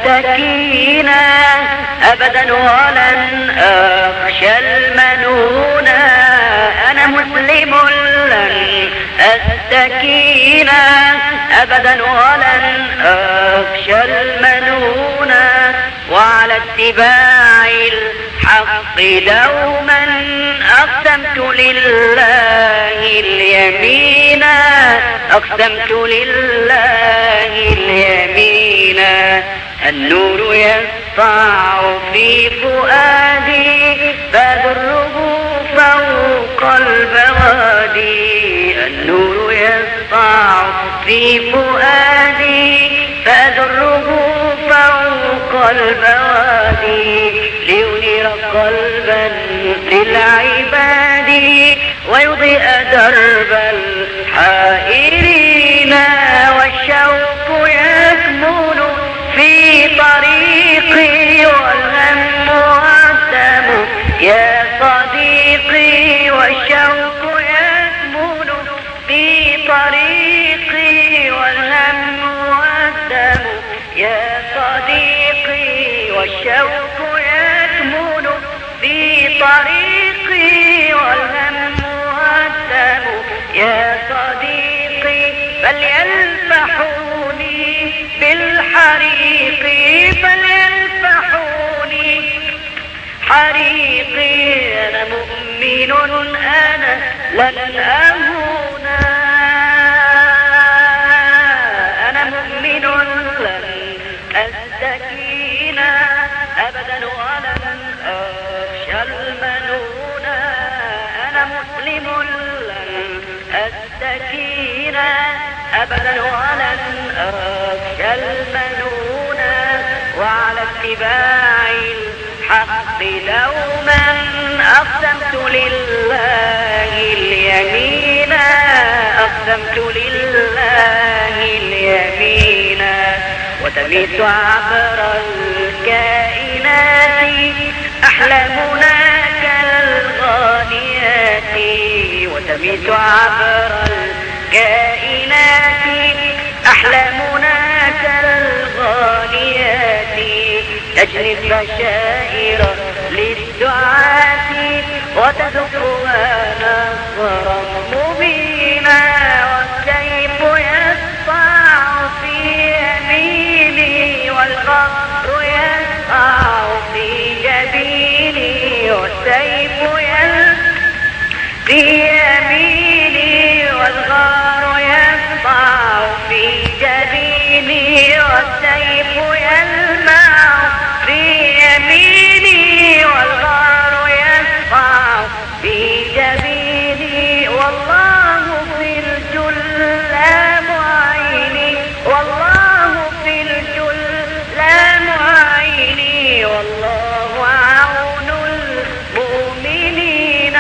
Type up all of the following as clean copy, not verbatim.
السكينة أبدا ولن أخشى المنون. أنا مسلم لن السكينة أبدا ولن أخشى المنون. وعلى اتباع الحق دوما أقسمت لله اليمين، أقسمت لله اليمين. النور يسطع في فؤادي فذره فوق البوادي. النور يسطع في فؤادي فذره فوق البوادي. لينير قلبا للعباد ويضيء درب الحائرين. والشوق يكمن في طريقي والهم والدم يا صديقي. والشوق يكمن في طريقي والهم والدم يا صديقي. والشوق يكمن في طريقي والهم والدم يا صديقي. فليلفحوني بالحريق، فليلفحوني حريقي. أنا مؤمن أنا لن أهون، أنا مؤمن لن أستكين أبدا ولن أخشى المنون. أنا مسلم لن أستكين أبدا ولن أخشى المنون. وعلى اتباع الحق دوما أقسمت لله اليمين، أقسمت لله اليمين. وتميت عبر الكائنات أحلامنا كالغانيات. وتميت عبر الكائنات أحلامنا كالغانيات. تجني البشائر للدعاة وتزفها نصرا مبينا. والسيف يسطع في يميني والقهر يسطع في جبيني. والسيف في يميني والغار يسطع في جبيني. والسيف يلمع في يميني والغار يسطع في جبيني. والله في الجلام عيني، والله في الجلام عيني. والله عون المؤمنين.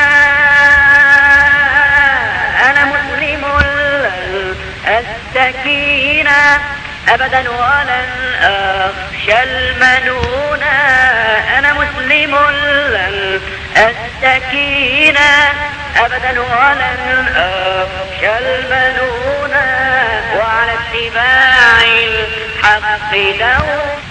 أنا مسلم لن السكينة أبدا ولن أخشى المنون. أنا مسلم لن السكينة أبدا ولن أخشى المنون. وعلى اتباع الحق دوما